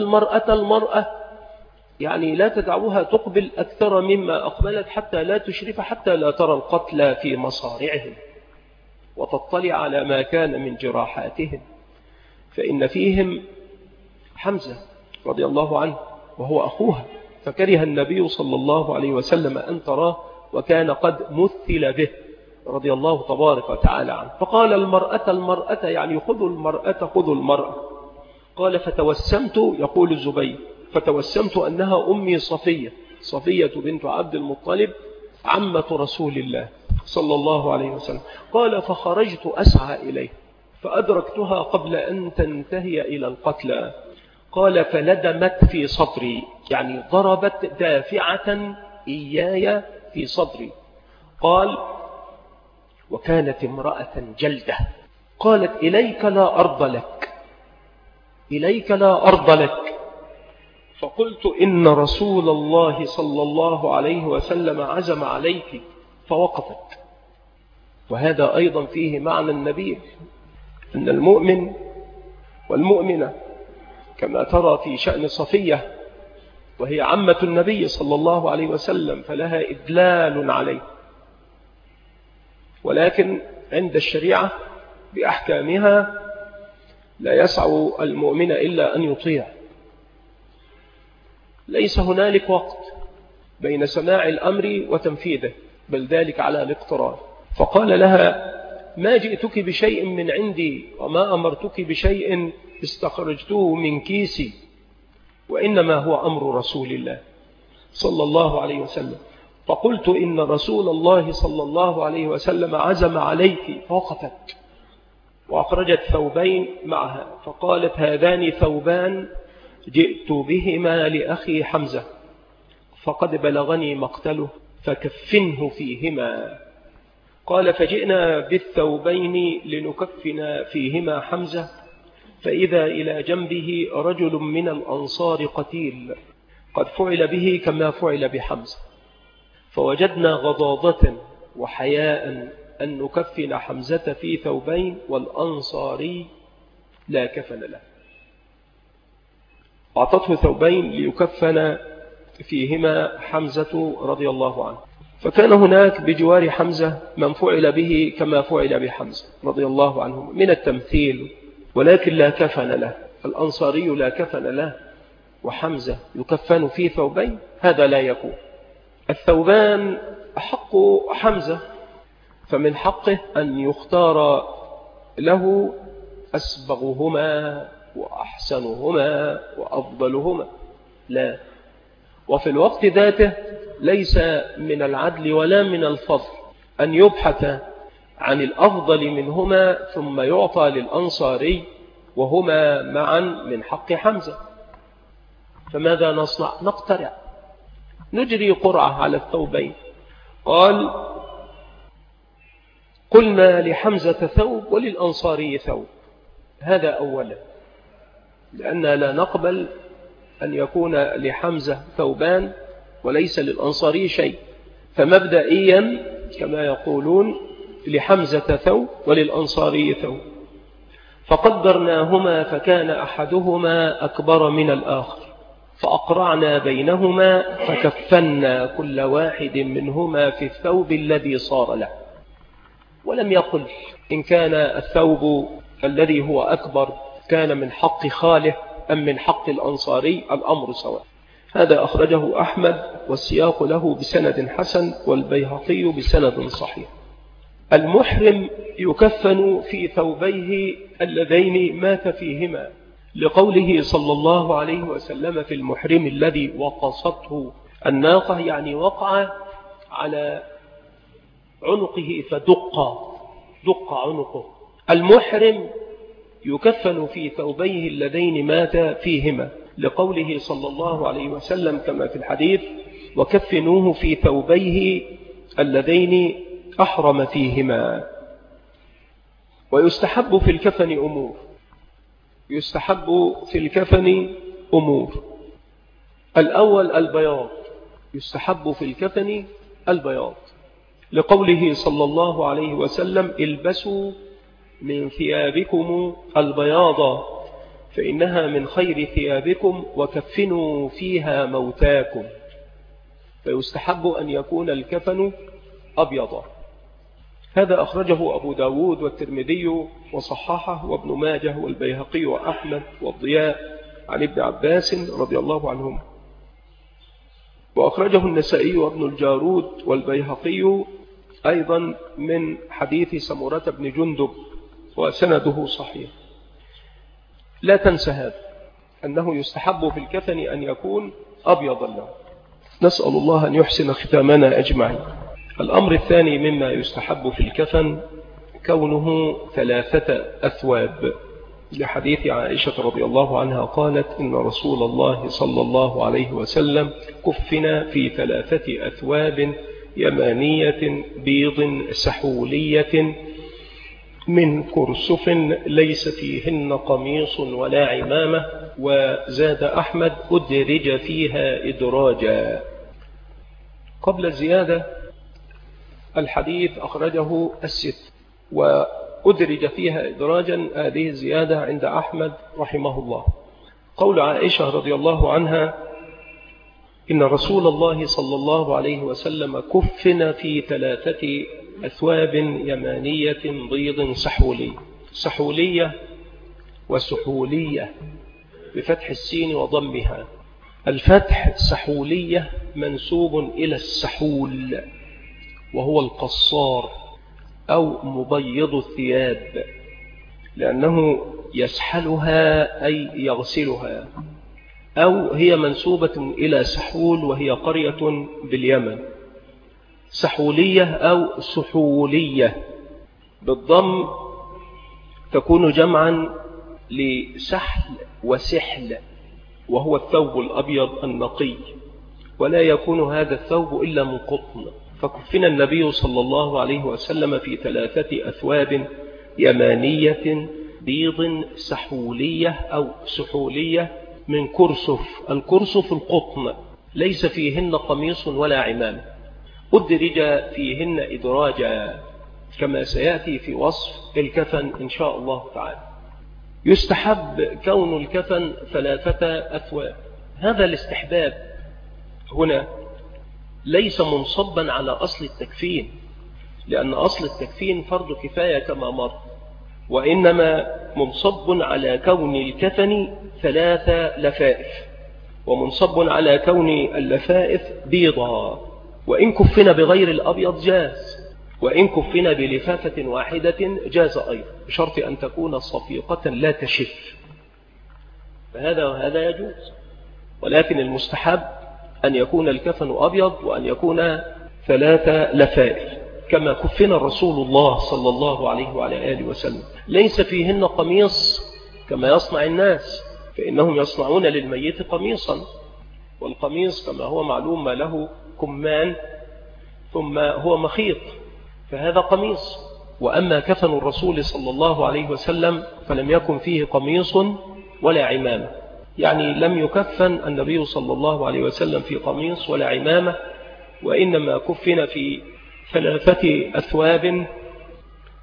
المرأة يعني لا تدعوها تقبل أكثر مما أقبلت حتى لا تشرف، حتى لا ترى القتلى في مصارعهم وتطلع على ما كان من جراحاتهم، فإن فيهم حمزة رضي الله عنه وهو أخوها، فكره النبي صلى الله عليه وسلم أن تراه، وكان قد مثل به رضي الله تبارك وتعالى عنه، فقال: المرأة، يعني خذوا المرأة. قال: فتوسمت، يقول الزبير، فتوسمت أنها أمي صفية بنت عبد المطلب عمة رسول الله صلى الله عليه وسلم. قال: فخرجت أسعى إليه فأدركتها قبل أن تنتهي إلى القتلى. قال: فلدمت في صدري، يعني ضربت دافعة إياي في صدري. قال: وكانت امرأة جلدة، قالت: إليك لا أرض لك. فقلت: إن رسول الله صلى الله عليه وسلم عزم عليك، فوقفت. وهذا أيضا فيه معنى النبي، أن المؤمن والمؤمنة كما ترى في شأن صفية، وهي عمة النبي صلى الله عليه وسلم، فلها إدلال عليه، ولكن عند الشريعة بأحكامها لا يسع المؤمن إلا أن يطيع، ليس هنالك وقت بين سماع الأمر وتنفيذه، بل ذلك على الاقتران. فقال لها: ما جئتك بشيء من عندي، وما أمرتك بشيء استخرجته من كيسي، وإنما هو أمر رسول الله صلى الله عليه وسلم. فقلت: إن رسول الله صلى الله عليه وسلم عزم عليك، فوقفت وأخرجت ثوبين معها، فقالت: هذان ثوبان جئت بهما لأخي حمزة، فقد بلغني مقتله، فكفنه فيهما. قال: فجئنا بالثوبين لنكفن فيهما حمزة، فإذا إلى جنبه رجل من الأنصار قتيل، قد فعل به كما فعل بحمزة، فوجدنا غضاضة وحياء أن نكفن حمزة في ثوبين، والأنصاري لا كفن له. أعطته ثوبين ليكفن فيهما حمزة رضي الله عنه، فكان هناك بجوار حمزة من فعل به كما فعل بحمزة رضي الله عنه من التمثيل، ولكن لا كفن له. الأنصاري لا كفن له، وحمزة يكفن في ثوبين، هذا لا يكون. الثوبان حق حمزة، فمن حقه أن يختار له أسبغهما وأحسنهما وأفضلهما، لا. وفي الوقت ذاته ليس من العدل ولا من الفضل أن يبحث عن الأفضل منهما ثم يعطى للأنصاري وهما معا من حق حمزة. فماذا نصنع؟ نقترع، نجري قرعة على الثوبين. قال: قلنا لحمزة ثوب وللأنصاري ثوب، هذا أولا، لأننا لا نقبل أن يكون لحمزة ثوبان وليس للأنصاري شيء، فمبدئيا كما يقولون لحمزة ثوب وللأنصاري ثوب، فقدرناهما فكان أحدهما أكبر من الآخر، فأقرعنا بينهما فكفنا كل واحد منهما في الثوب الذي صار له. ولم يقل إن كان الثوب الذي هو أكبر كان من حق خاله أم من حق الأنصاري، الأمر سواء. هذا أخرجه أحمد والسياق له بسند حسن والبيهقي بسند صحيح. المحرم يكفن في ثوبيه اللذين مات فيهما، لقوله صلى الله عليه وسلم في المحرم الذي وقصته الناقة، يعني وقع على عنقه فدق عنقه. المحرم يكفن في ثوبيه اللذين مات فيهما، لقوله صلى الله عليه وسلم كما في الحديث: وكفنوه في ثوبيه اللذين أحرم فيهما. ويستحب في الكفن أمور، يستحب في الكفن أمور. الأول البياض، يستحب في الكفن البياض، لقوله صلى الله عليه وسلم: البسوا من ثيابكم البياض فإنها من خير ثيابكم وكفنوا فيها موتاكم. فيستحب أن يكون الكفن أبيضا. هذا أخرجه أبو داود والترمذي وصححه وابن ماجه والبيهقي وأحمد والضياء عن ابن عباس رضي الله عنهم. وأخرجه النسائي وابن الجارود والبيهقي أيضا من حديث سمرة بن جندب وسنده صحيح. لا تنسى هذا، أنه يستحب في الكفن أن يكون أبيض له. نسأل الله أن يحسن ختامنا أجمعين. الأمر الثاني مما يستحب في الكفن كونه 3 أثواب، لحديث عائشة رضي الله عنها قالت: إن رسول الله صلى الله عليه وسلم كفن في 3 أثواب يمانية بيض سحولية من كرسف ليس فيهن قميص ولا عمامة. وزاد أحمد: أدرج فيها إدراجا. قبل الزيادة الحديث أخرجه 6 وأدرج فيها إدراجا، هذه الزيادة عند أحمد رحمه الله. قول عائشة رضي الله عنها: إن رسول الله صلى الله عليه وسلم كفن في 3 أثواب يمانية بيض سحولي. سحولية وسحولية بفتح السين وضمها. الفتح سحولية منسوب إلى السحول، وهو القصار أو مبيض الثياب، لأنه يسحلها أي يغسلها. أو هي منسوبة إلى سحول وهي قرية باليمن. سحولية أو سحولية بالضم تكون جمعا لسحل وسحل، وهو الثوب الأبيض النقي، ولا يكون هذا الثوب إلا من قطن. فكفن النبي صلى الله عليه وسلم في 3 أثواب يمانية بيض سحولية أو سحولية من كرسف. الكرسف القطن ليس فيهن قميص ولا عمام. أدرج فيهن إدراجا، كما سيأتي في وصف الكفن إن شاء الله تعالى. يستحب كون الكفن 3 أثواب. هذا الاستحباب هنا ليس منصبا على أصل التكفين، لأن أصل التكفين فرض كفاية كما مر، وإنما منصب على كون الكفن 3 لفائف، ومنصب على كون اللفائف بيضا. وإن كفن بغير الأبيض جاز، وإن كفن بلفافة واحدة جاز أيضا، بشرط أن تكون صفيقة لا تشف، فهذا وهذا يجوز. ولكن المستحب أن يكون الكفن أبيض وأن يكون 3 لفائف، كما كفن رسول الله صلى الله عليه وعلى آله وسلم. ليس فيهن قميص كما يصنع الناس، فإنهم يصنعون للميت قميصا، والقميص كما هو معلوم ما له كمان ثم هو مخيط، فهذا قميص. وأما كفن الرسول صلى الله عليه وسلم فلم يكن فيه قميص ولا عمامة، يعني لم يكفن النبي صلى الله عليه وسلم في قميص ولا عمامة، وإنما كفن في 3 أثواب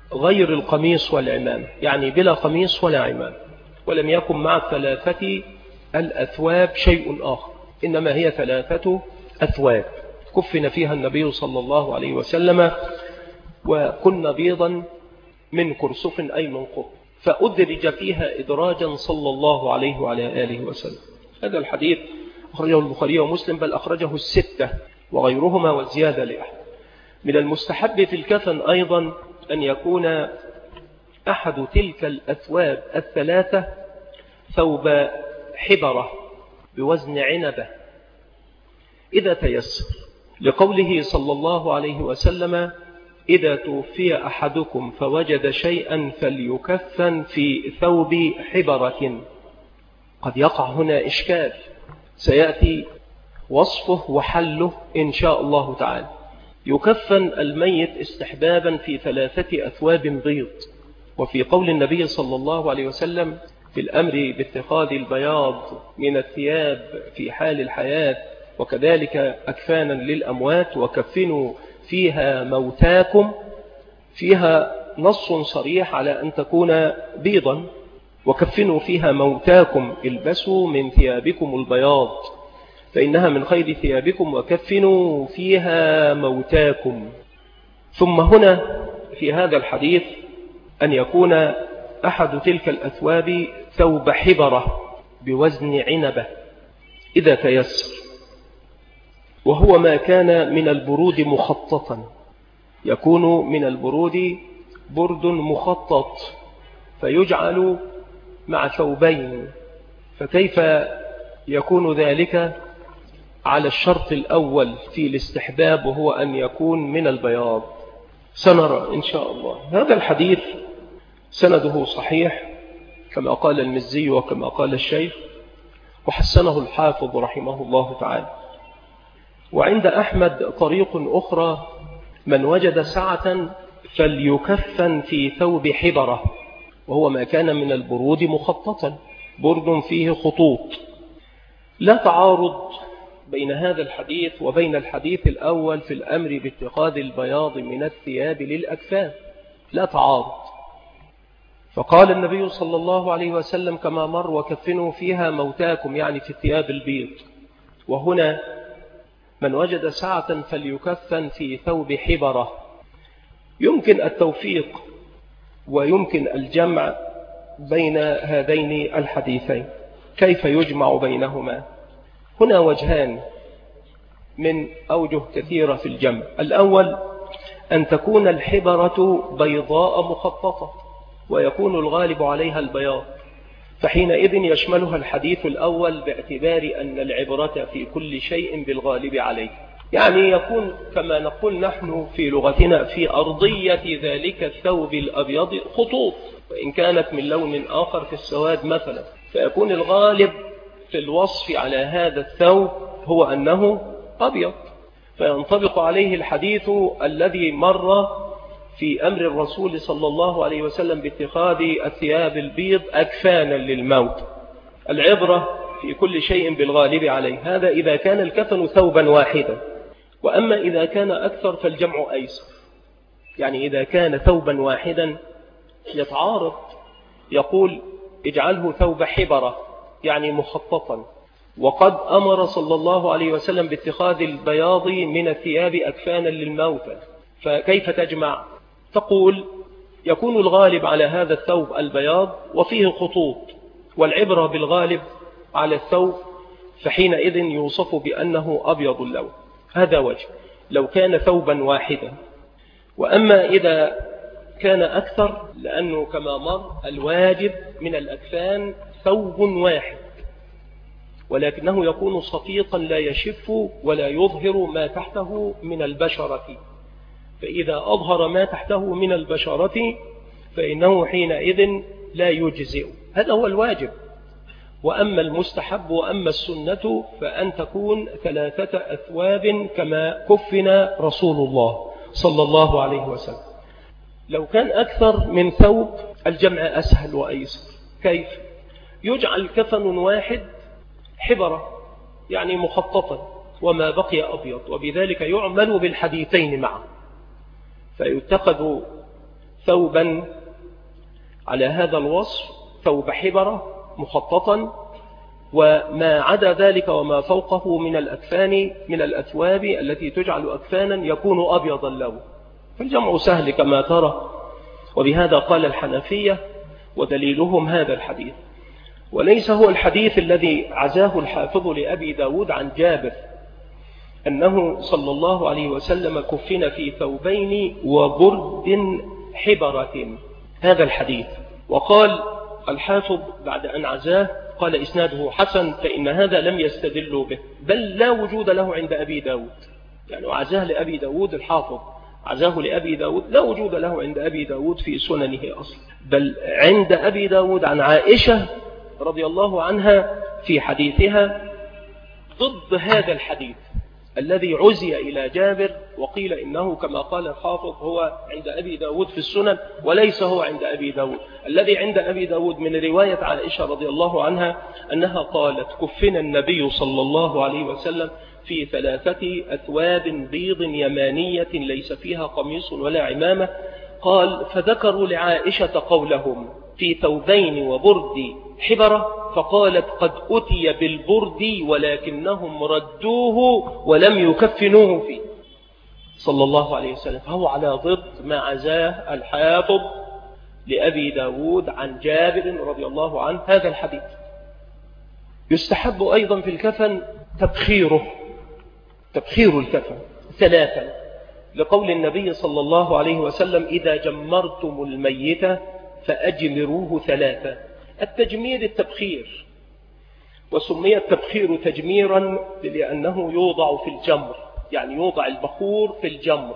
غير القميص والعمام، يعني بلا قميص ولا عمام، ولم يكن مع 3 الأثواب شيء آخر، إنما هي 3 أثواب كفن فيها النبي صلى الله عليه وسلم، وكن بيضا من كرسف أي من قطن، فأدرج فيها إدراجا صلى الله عليه وعلى آله وسلم. هذا الحديث أخرجه البخاري ومسلم، بل أخرجه 6 وغيرهما والزيادة لأحد. من المستحب في الكفن أيضا أن يكون أحد تلك الأثواب 3 ثوب حبرة بوزن عنبة إذا تيسر، لقوله صلى الله عليه وسلم: إذا توفي أحدكم فوجد شيئا فليكفن في ثوب حبرة. قد يقع هنا إشكال سيأتي وصفه وحله إن شاء الله تعالى. يكفن الميت استحبابا في 3 أثواب بيض، وفي قول النبي صلى الله عليه وسلم في الأمر باتخاذ البياض من الثياب في حال الحياة، وكذلك أكفانا للأموات، وكفنوا فيها موتاكم، فيها نص صريح على أن تكون بيضا. وكفنوا فيها موتاكم، البسوا من ثيابكم البياض فإنها من خير ثيابكم، وكفنوا فيها موتاكم. ثم هنا في هذا الحديث أن يكون أحد تلك الأثواب ثوب حبرة بوزن عنبة إذا تيسر، وهو ما كان من البرود مخططا، يكون من البرود برد مخطط فيجعل مع ثوبين، فكيف يكون ذلك على الشرط الأول في الاستحباب وهو أن يكون من البياض؟ سنرى إن شاء الله. هذا الحديث سنده صحيح كما قال المزي وكما قال الشيخ، وحسنه الحافظ رحمه الله تعالى. وعند أحمد طريق أخرى: من وجد سعة فليكفن في ثوب حبرة، وهو ما كان من البرود مخططا، برد فيه خطوط. لا تعارض بين هذا الحديث وبين الحديث الأول في الأمر باتخاذ البياض من الثياب للأكفان، لا تعارض. فقال النبي صلى الله عليه وسلم كما مر: وكفنوا فيها موتاكم، يعني في الثياب البيض. وهنا: من وجد سعة فليكفن في ثوب حبرة. يمكن التوفيق ويمكن الجمع بين هذين الحديثين. كيف يجمع بينهما؟ هنا وجهان من أوجه كثيرة في الجمع. الأول أن تكون الحبرة بيضاء مخططة ويكون الغالب عليها البياض، فحينئذ يشملها الحديث الأول باعتبار أن العبرة في كل شيء بالغالب عليه، يعني يكون كما نقول نحن في لغتنا في أرضية ذلك الثوب الأبيض خطوط، وإن كانت من لون آخر في السواد مثلا، فيكون الغالب في الوصف على هذا الثوب هو أنه أبيض، فينطبق عليه الحديث الذي مر في أمر الرسول صلى الله عليه وسلم باتخاذ الثياب البيض أكفانا للموت. العبرة في كل شيء بالغالب عليه، هذا إذا كان الكفن ثوبا واحدا. وأما إذا كان أكثر فالجمع أيسر، يعني إذا كان ثوبا واحدا يتعارض، يقول اجعله ثوب حبرة يعني مخططا، وقد أمر صلى الله عليه وسلم باتخاذ البياض من الثياب أكفانا للموتى، فكيف تجمع؟ تقول يكون الغالب على هذا الثوب البياض وفيه خطوط، والعبرة بالغالب على الثوب، فحينئذ يوصف بأنه أبيض اللون. هذا وجه لو كان ثوبا واحدا. وأما إذا كان أكثر، لأنه كما مر الواجب من الأكفان ثوب واحد، ولكنه يكون صفيقا لا يشف ولا يظهر ما تحته من البشرة، فإذا أظهر ما تحته من البشرة فإنه حينئذ لا يجزئ. هذا هو الواجب. وأما المستحب وأما السنة فأن تكون 3 أثواب كما كفن رسول الله صلى الله عليه وسلم. لو كان أكثر من ثوب الجمع أسهل وأيسر. كيف؟ يجعل كفن واحد حبرة يعني مخططا وما بقي أبيض، وبذلك يعمل بالحديثين معا، فيتخذ ثوبا على هذا الوصف، ثوب حبرة مخططا، وما عدا ذلك وما فوقه من الأكفان من الأثواب التي تجعل أكفانا يكون أبيض اللون، فالجمع سهل كما ترى. وبهذا قال الحنفية، ودليلهم هذا الحديث، وليس هو الحديث الذي عزاه الحافظ لأبي داود عن جابر أنه صلى الله عليه وسلم كفن في ثوبين وبرد حبرة، هذا الحديث. وقال الحافظ بعد أن عزاه قال إسناده حسن، فإن هذا لم يستدلوا به، بل لا وجود له عند أبي داود، يعني عزاه لأبي داود، الحافظ عزاه لأبي داود، لا وجود له عند أبي داود في سننه أصلا، بل عند أبي داود عن عائشة رضي الله عنها في حديثها ضد هذا الحديث الذي عزي إلى جابر، وقيل إنه كما قال الحافظ هو عند أبي داود في السنن وليس هو عند أبي داود. الذي عند أبي داود من رواية عائشة رضي الله عنها أنها قالت كفن النبي صلى الله عليه وسلم في 3 أثواب بيض يمانية ليس فيها قميص ولا عمامة. قال فذكروا لعائشة قولهم في ثوبين وبرد حبرة، فقالت قد أتي بالبرد ولكنهم ردوه ولم يكفنوه فيه صلى الله عليه وسلم، فهو على ضد ما عزاه الحافظ لأبي داود عن جابر رضي الله عنه هذا الحديث. يستحب أيضا في الكفن تبخير الكفن 3، لقول النبي صلى الله عليه وسلم إذا جمرتم الميت فأجمروه 3. التجمير التبخير، وسمي التبخير تجميرا لأنه يوضع في الجمر، يعني يوضع البخور في الجمر،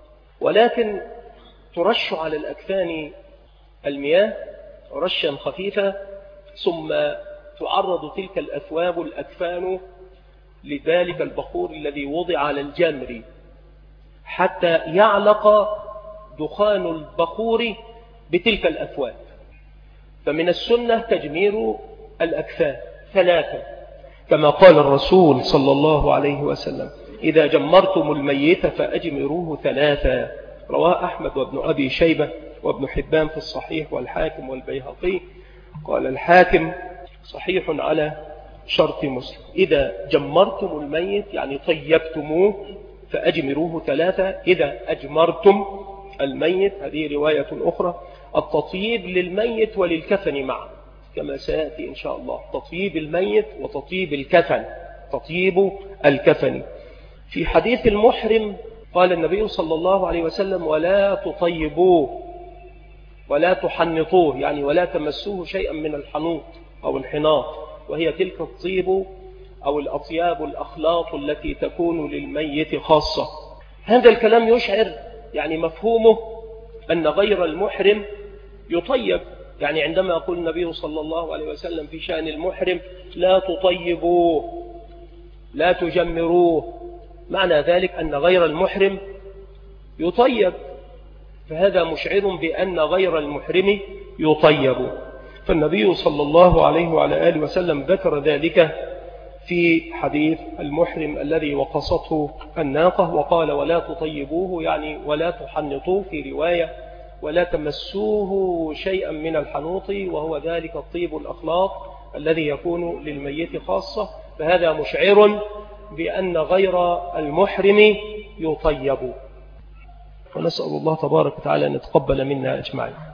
ولكن ترش على الأكفان المياه رشا خفيفا، ثم تعرض تلك الأثواب الأكفان لذلك البخور الذي وضع على الجمر حتى يعلق دخان البخور بتلك الأثواب. فمن السنة تجمير الأكفان 3 كما قال الرسول صلى الله عليه وسلم إذا جمرتم الميت فأجمروه 3. رواه أحمد وابن أبي شيبة وابن حبان في الصحيح والحاكم والبيهقي. قال الحاكم صحيح على شرط مسلم. إذا جمرتم الميت يعني طيبتموه فأجمروه 3. إذا أجمرتم الميت، هذه رواية أخرى، التطييب للميت وللكفن معا كما سيأتي إن شاء الله، تطييب الميت وتطييب الكفن، تطييب الكفن. في حديث المحرم قال النبي صلى الله عليه وسلم ولا تطيبوه ولا تحنطوه، يعني ولا تمسوه شيئا من الحنوط أو الحناط، وهي تلك الطيب أو الأطياب الأخلاط التي تكون للميت خاصة. هذا الكلام يشعر يعني مفهومه أن غير المحرم يطيب، يعني عندما يقول النبي صلى الله عليه وسلم في شأن المحرم لا تطيبوه لا تجمروه، معنى ذلك أن غير المحرم يطيب، فهذا مشعر بأن غير المحرم يطيب. فالنبي صلى الله عليه وعلى آله وسلم ذكر ذلك في حديث المحرم الذي وقصته الناقة، وقال ولا تطيبوه يعني ولا تحنطوه، في رواية ولا تمسوه شيئا من الحنوط، وهو ذلك الطيب الأخلاق الذي يكون للميت خاصة، فهذا مشعر بأن غير المحرم يطيب. ونسأل الله تبارك وتعالى أن يتقبل منا أجمعين.